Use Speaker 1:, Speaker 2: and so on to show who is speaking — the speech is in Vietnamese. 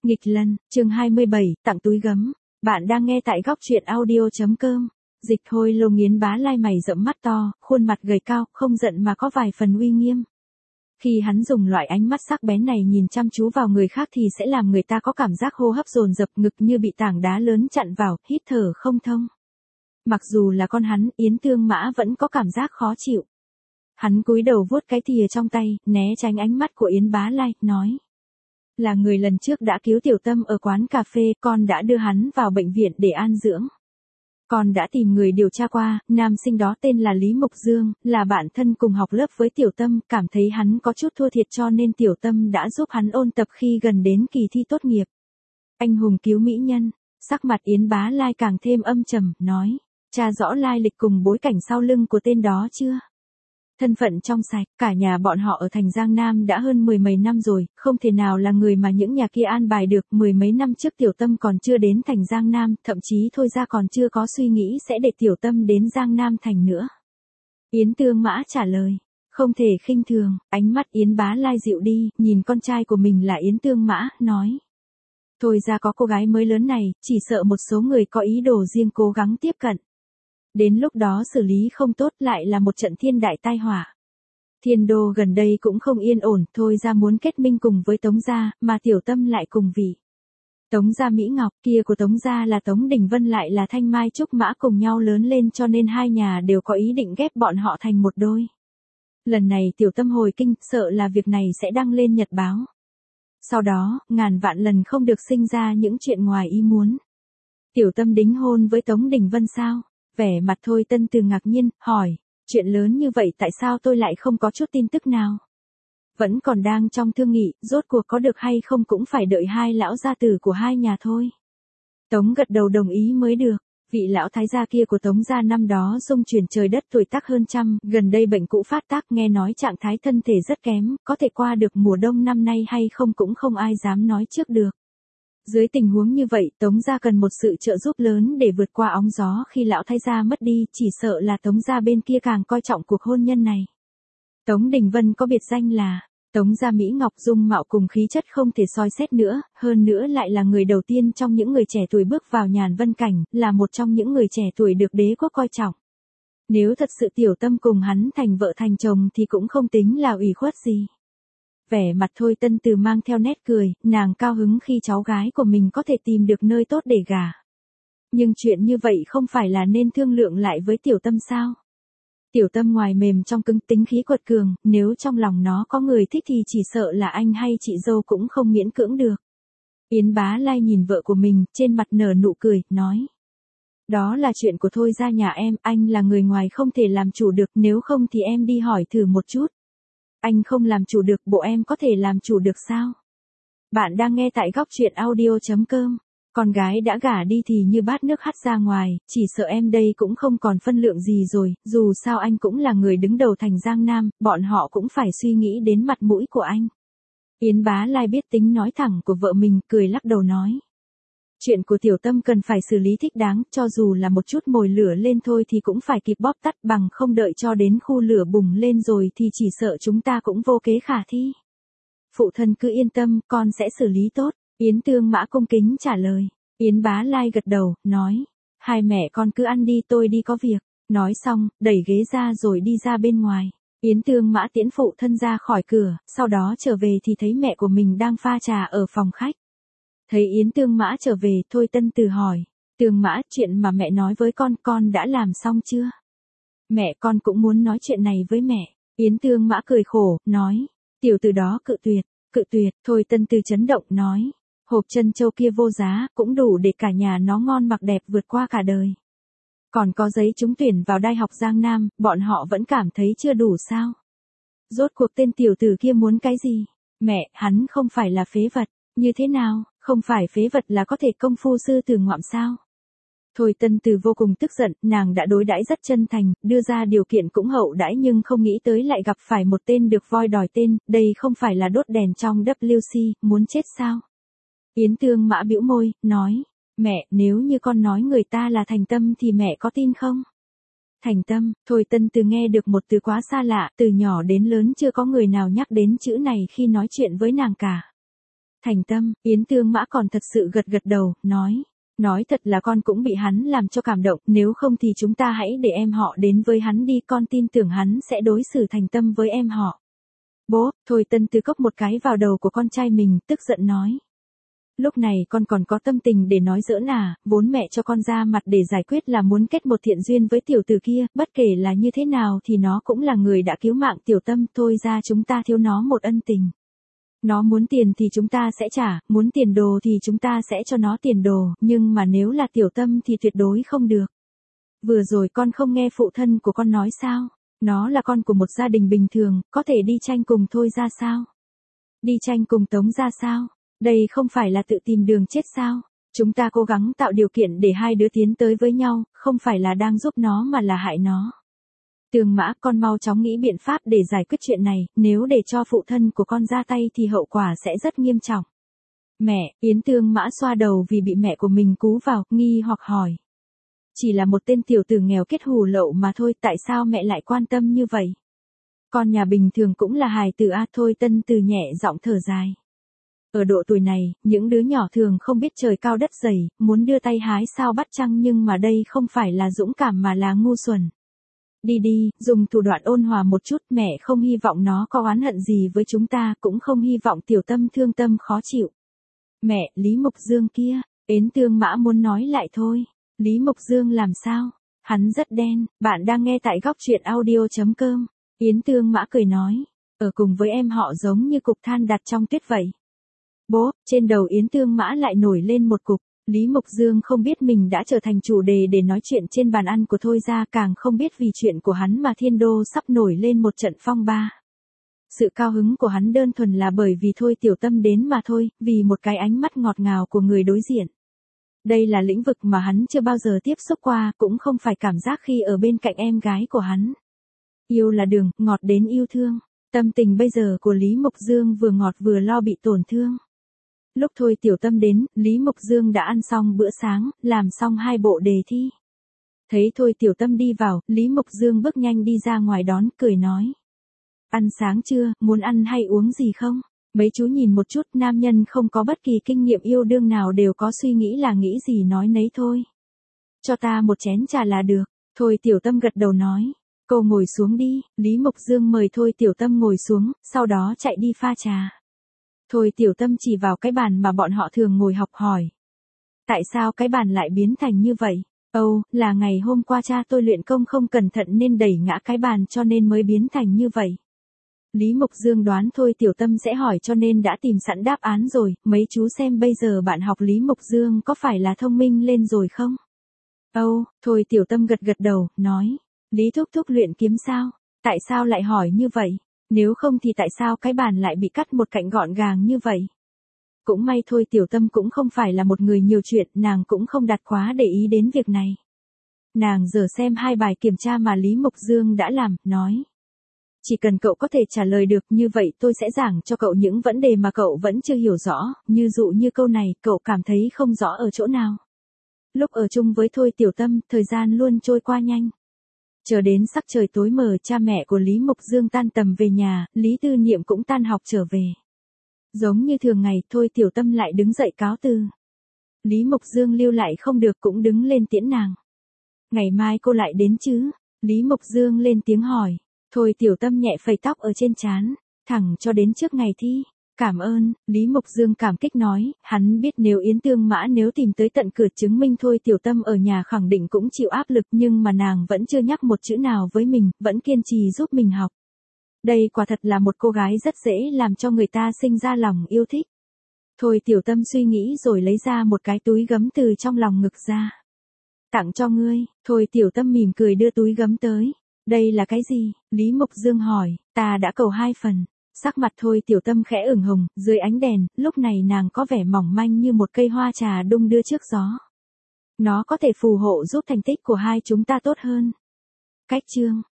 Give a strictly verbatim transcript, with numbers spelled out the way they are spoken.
Speaker 1: Nghịch Lân, chương hai mươi bảy, tặng túi gấm. Bạn đang nghe tại góc truyện audio.com. Dịch Thôi Lô Nghiến Bá Lai mày rậm mắt to, khuôn mặt gầy cao, không giận mà có vài phần uy nghiêm. Khi hắn dùng loại ánh mắt sắc bén này nhìn chăm chú vào người khác thì sẽ làm người ta có cảm giác hô hấp dồn dập, ngực như bị tảng đá lớn chặn vào, hít thở không thông. Mặc dù là con hắn, Yến Tương Mã vẫn có cảm giác khó chịu. Hắn cúi đầu vuốt cái thìa trong tay, né tránh ánh mắt của Yến Bá Lai, nói: Là người lần trước đã cứu Tiểu Tâm ở quán cà phê, con đã đưa hắn vào bệnh viện để an dưỡng. Con đã tìm người điều tra qua, nam sinh đó tên là Lý Mộc Dương, là bạn thân cùng học lớp với Tiểu Tâm, cảm thấy hắn có chút thua thiệt cho nên Tiểu Tâm đã giúp hắn ôn tập khi gần đến kỳ thi tốt nghiệp. Anh hùng cứu mỹ nhân, sắc mặt Yến Bá Lai càng thêm âm trầm, nói: Tra rõ lai lịch cùng bối cảnh sau lưng của tên đó chưa? Thân phận trong sạch, cả nhà bọn họ ở thành Giang Nam đã hơn mười mấy năm rồi, không thể nào là người mà những nhà kia an bài được. Mười mấy năm trước Tiểu Tâm còn chưa đến thành Giang Nam, thậm chí Thôi ra còn chưa có suy nghĩ sẽ để Tiểu Tâm đến Giang Nam thành nữa. Yến Tương Mã trả lời: Không thể khinh thường. Ánh mắt Yến Bá Lai dịu đi, nhìn con trai của mình là Yến Tương Mã, nói: Thôi ra có cô gái mới lớn này, chỉ sợ một số người có ý đồ riêng cố gắng tiếp cận. Đến lúc đó xử lý không tốt lại là một trận thiên đại tai họa. Thiên đô gần đây cũng không yên ổn, Thôi ra muốn kết minh cùng với Tống gia, mà Tiểu Tâm lại cùng vị. Tống gia Mỹ Ngọc, kia của Tống gia là Tống Đình Vân lại là Thanh Mai Trúc Mã cùng nhau lớn lên, cho nên hai nhà đều có ý định ghép bọn họ thành một đôi. Lần này Tiểu Tâm hồi kinh, sợ là việc này sẽ đăng lên nhật báo. Sau đó, ngàn vạn lần không được sinh ra những chuyện ngoài ý muốn. Tiểu Tâm đính hôn với Tống Đình Vân sao? Vẻ mặt Thôi Tân Từ ngạc nhiên, hỏi: Chuyện lớn như vậy tại sao tôi lại không có chút tin tức nào? Vẫn còn đang trong thương nghị, rốt cuộc có được hay không cũng phải đợi hai lão gia tử của hai nhà thôi. Tống gật đầu đồng ý mới được. Vị lão thái gia kia của Tống gia năm đó dung chuyển trời đất, tuổi tác hơn trăm, gần đây bệnh cũ phát tác, nghe nói trạng thái thân thể rất kém, có thể qua được mùa đông năm nay hay không cũng không ai dám nói trước được. Dưới tình huống như vậy, Tống gia cần một sự trợ giúp lớn để vượt qua óng gió. Khi lão thái gia mất đi, chỉ sợ là Tống gia bên kia càng coi trọng cuộc hôn nhân này. Tống Đình Vân có biệt danh là Tống gia Mỹ Ngọc, dung mạo cùng khí chất không thể soi xét nữa, hơn nữa lại là người đầu tiên trong những người trẻ tuổi bước vào Nhàn Vân cảnh, là một trong những người trẻ tuổi được đế quốc coi trọng. Nếu thật sự Tiểu Tâm cùng hắn thành vợ thành chồng thì cũng không tính là ủy khuất gì. Vẻ mặt Thôi Tân Từ mang theo nét cười, nàng cao hứng khi cháu gái của mình có thể tìm được nơi tốt để gả. Nhưng chuyện như vậy không phải là nên thương lượng lại với Tiểu Tâm sao? Tiểu Tâm ngoài mềm trong cứng, tính khí quật cường, nếu trong lòng nó có người thích thì chỉ sợ là anh hay chị dâu cũng không miễn cưỡng được. Yến Bá Lai nhìn vợ của mình, trên mặt nở nụ cười, nói: Đó là chuyện của Thôi gia nhà em, anh là người ngoài không thể làm chủ được, nếu không thì em đi hỏi thử một chút. Anh không làm chủ được, bộ em có thể làm chủ được sao? Bạn đang nghe tại góc truyện audio.com. Con gái đã gả đi thì như bát nước hắt ra ngoài, chỉ sợ em đây cũng không còn phân lượng gì rồi, dù sao anh cũng là người đứng đầu thành Giang Nam, bọn họ cũng phải suy nghĩ đến mặt mũi của anh. Yến Bá Lai biết tính nói thẳng của vợ mình, cười lắc đầu nói: Chuyện của Tiểu Tâm cần phải xử lý thích đáng, cho dù là một chút mồi lửa lên thôi thì cũng phải kịp bóp tắt, bằng không đợi cho đến khu lửa bùng lên rồi thì chỉ sợ chúng ta cũng vô kế khả thi. Phụ thân cứ yên tâm, con sẽ xử lý tốt. Yến Tương Mã cung kính trả lời. Yến Bá Lai gật đầu, nói: Hai mẹ con cứ ăn đi, tôi đi có việc. Nói xong, đẩy ghế ra rồi đi ra bên ngoài. Yến Tương Mã tiễn phụ thân ra khỏi cửa, sau đó trở về thì thấy mẹ của mình đang pha trà ở phòng khách. Thấy Yến Tương Mã trở về, Thôi Tân Từ hỏi: Tương Mã, chuyện mà mẹ nói với con, con đã làm xong chưa? Mẹ con cũng muốn nói chuyện này với mẹ. Yến Tương Mã cười khổ, nói: Tiểu tử đó cự tuyệt, cự tuyệt. Thôi Tân Từ chấn động, nói: Hộp trân châu kia vô giá, cũng đủ để cả nhà nó ngon mặc đẹp vượt qua cả đời. Còn có giấy trúng tuyển vào Đại học Giang Nam, bọn họ vẫn cảm thấy chưa đủ sao? Rốt cuộc tên tiểu tử kia muốn cái gì? Mẹ, hắn không phải là phế vật. Như thế nào, không phải phế vật là có thể công phu sư tử ngoạm sao? Thôi Tân Từ vô cùng tức giận, nàng đã đối đãi rất chân thành, đưa ra điều kiện cũng hậu đãi, nhưng không nghĩ tới lại gặp phải một tên được voi đòi tên, đây không phải là đốt đèn trong W C, muốn chết sao? Yến Tương Mã bĩu môi, nói: Mẹ, nếu như con nói người ta là thành tâm thì mẹ có tin không? Thành tâm, Thôi Tân Từ nghe được một từ quá xa lạ, từ nhỏ đến lớn chưa có người nào nhắc đến chữ này khi nói chuyện với nàng cả. Thành tâm, Yến Tương Mã còn thật sự gật gật đầu, nói. Nói thật là con cũng bị hắn làm cho cảm động, nếu không thì chúng ta hãy để em họ đến với hắn đi, con tin tưởng hắn sẽ đối xử thành tâm với em họ. Bố, Thôi Tân Từ cốc một cái vào đầu của con trai mình, tức giận nói. Lúc này con còn có tâm tình để nói giỡn à, vốn mẹ cho con ra mặt để giải quyết là muốn kết một thiện duyên với tiểu tử kia, bất kể là như thế nào thì nó cũng là người đã cứu mạng Tiểu Tâm, thôi ra chúng ta thiếu nó một ân tình. Nó muốn tiền thì chúng ta sẽ trả, muốn tiền đồ thì chúng ta sẽ cho nó tiền đồ, nhưng mà nếu là Tiểu Tâm thì tuyệt đối không được. Vừa rồi con không nghe phụ thân của con nói sao? Nó là con của một gia đình bình thường, có thể đi tranh cùng Thôi ra sao? Đi tranh cùng Tống ra sao? Đây không phải là tự tìm đường chết sao? Chúng ta cố gắng tạo điều kiện để hai đứa tiến tới với nhau, không phải là đang giúp nó mà là hại nó. Tường Mã, con mau chóng nghĩ biện pháp để giải quyết chuyện này, nếu để cho phụ thân của con ra tay thì hậu quả sẽ rất nghiêm trọng. Mẹ, Yến Tương Mã xoa đầu vì bị mẹ của mình cú vào, nghi hoặc hỏi. Chỉ là một tên tiểu tử nghèo kết hù lậu mà thôi, tại sao mẹ lại quan tâm như vậy? Con nhà bình thường cũng là hài tử a. Thôi Tân Từ nhẹ giọng thở dài. Ở độ tuổi này, những đứa nhỏ thường không biết trời cao đất dày, muốn đưa tay hái sao bắt trăng, nhưng mà đây không phải là dũng cảm mà là ngu xuẩn. Đi đi, dùng thủ đoạn ôn hòa một chút, mẹ không hy vọng nó có oán hận gì với chúng ta, cũng không hy vọng Tiểu Tâm thương tâm khó chịu. Mẹ, Lý Mục Dương kia, Yến Tương Mã muốn nói lại thôi. Lý Mục Dương làm sao? Hắn rất đen, bạn đang nghe tại góc truyện audio chấm com. Yến Tương Mã cười nói, ở cùng với em họ giống như cục than đặt trong tuyết vậy. Bố, trên đầu Yến Tương Mã lại nổi lên một cục. Lý Mục Dương không biết mình đã trở thành chủ đề để nói chuyện trên bàn ăn của Thôi ra, càng không biết vì chuyện của hắn mà thiên đô sắp nổi lên một trận phong ba. Sự cao hứng của hắn đơn thuần là bởi vì Thôi Tiểu Tâm đến mà thôi, vì một cái ánh mắt ngọt ngào của người đối diện. Đây là lĩnh vực mà hắn chưa bao giờ tiếp xúc qua, cũng không phải cảm giác khi ở bên cạnh em gái của hắn. Yêu là đường, ngọt đến yêu thương. Tâm tình bây giờ của Lý Mục Dương vừa ngọt vừa lo bị tổn thương. Lúc Thôi Tiểu Tâm đến, Lý Mục Dương đã ăn xong bữa sáng, làm xong hai bộ đề thi. Thấy Thôi Tiểu Tâm đi vào, Lý Mục Dương bước nhanh đi ra ngoài đón, cười nói. Ăn sáng chưa, muốn ăn hay uống gì không? Mấy chú nhìn một chút, nam nhân không có bất kỳ kinh nghiệm yêu đương nào đều có suy nghĩ là nghĩ gì nói nấy thôi. Cho ta một chén trà là được. Thôi Tiểu Tâm gật đầu nói. Cô ngồi xuống đi, Lý Mục Dương mời Thôi Tiểu Tâm ngồi xuống, sau đó chạy đi pha trà. Thôi Tiểu Tâm chỉ vào cái bàn mà bọn họ thường ngồi học hỏi. Tại sao cái bàn lại biến thành như vậy? Âu, oh, là ngày hôm qua cha tôi luyện công không cẩn thận nên đẩy ngã cái bàn cho nên mới biến thành như vậy. Lý Mục Dương đoán Thôi Tiểu Tâm sẽ hỏi cho nên đã tìm sẵn đáp án rồi, mấy chú xem bây giờ bạn học Lý Mục Dương có phải là thông minh lên rồi không? Âu, oh, Thôi Tiểu Tâm gật gật đầu, nói. Lý Thúc Thúc luyện kiếm sao? Tại sao lại hỏi như vậy? Nếu không thì tại sao cái bàn lại bị cắt một cạnh gọn gàng như vậy? Cũng may Thôi Tiểu Tâm cũng không phải là một người nhiều chuyện, nàng cũng không đặt quá để ý đến việc này. Nàng giờ xem hai bài kiểm tra mà Lý Mục Dương đã làm, nói. Chỉ cần cậu có thể trả lời được như vậy tôi sẽ giảng cho cậu những vấn đề mà cậu vẫn chưa hiểu rõ, như dụ như câu này cậu cảm thấy không rõ ở chỗ nào. Lúc ở chung với Thôi Tiểu Tâm, thời gian luôn trôi qua nhanh. Chờ đến sắc trời tối mờ, cha mẹ của Lý Mục Dương tan tầm về nhà, Lý Tư Niệm cũng tan học trở về. Giống như thường ngày, Thôi Tiểu Tâm lại đứng dậy cáo từ. Lý Mục Dương lưu lại không được cũng đứng lên tiễn nàng. Ngày mai cô lại đến chứ? Lý Mục Dương lên tiếng hỏi. Thôi Tiểu Tâm nhẹ phẩy tóc ở trên trán, thẳng cho đến trước ngày thi. Cảm ơn, Lý Mục Dương cảm kích nói, hắn biết nếu Yến Tương Mã nếu tìm tới tận cửa chứng minh Thôi Tiểu Tâm ở nhà khẳng định cũng chịu áp lực, nhưng mà nàng vẫn chưa nhắc một chữ nào với mình, vẫn kiên trì giúp mình học. Đây quả thật là một cô gái rất dễ làm cho người ta sinh ra lòng yêu thích. Thôi Tiểu Tâm suy nghĩ rồi lấy ra một cái túi gấm từ trong lòng ngực ra. Tặng cho ngươi. Thôi Tiểu Tâm mỉm cười đưa túi gấm tới. Đây là cái gì? Lý Mục Dương hỏi. Ta đã cầu hai phần. Sắc mặt Thôi Tiểu Tâm khẽ ửng hồng, dưới ánh đèn, lúc này nàng có vẻ mỏng manh như một cây hoa trà đung đưa trước gió. Nó có thể phù hộ giúp thành tích của hai chúng ta tốt hơn. Cách chương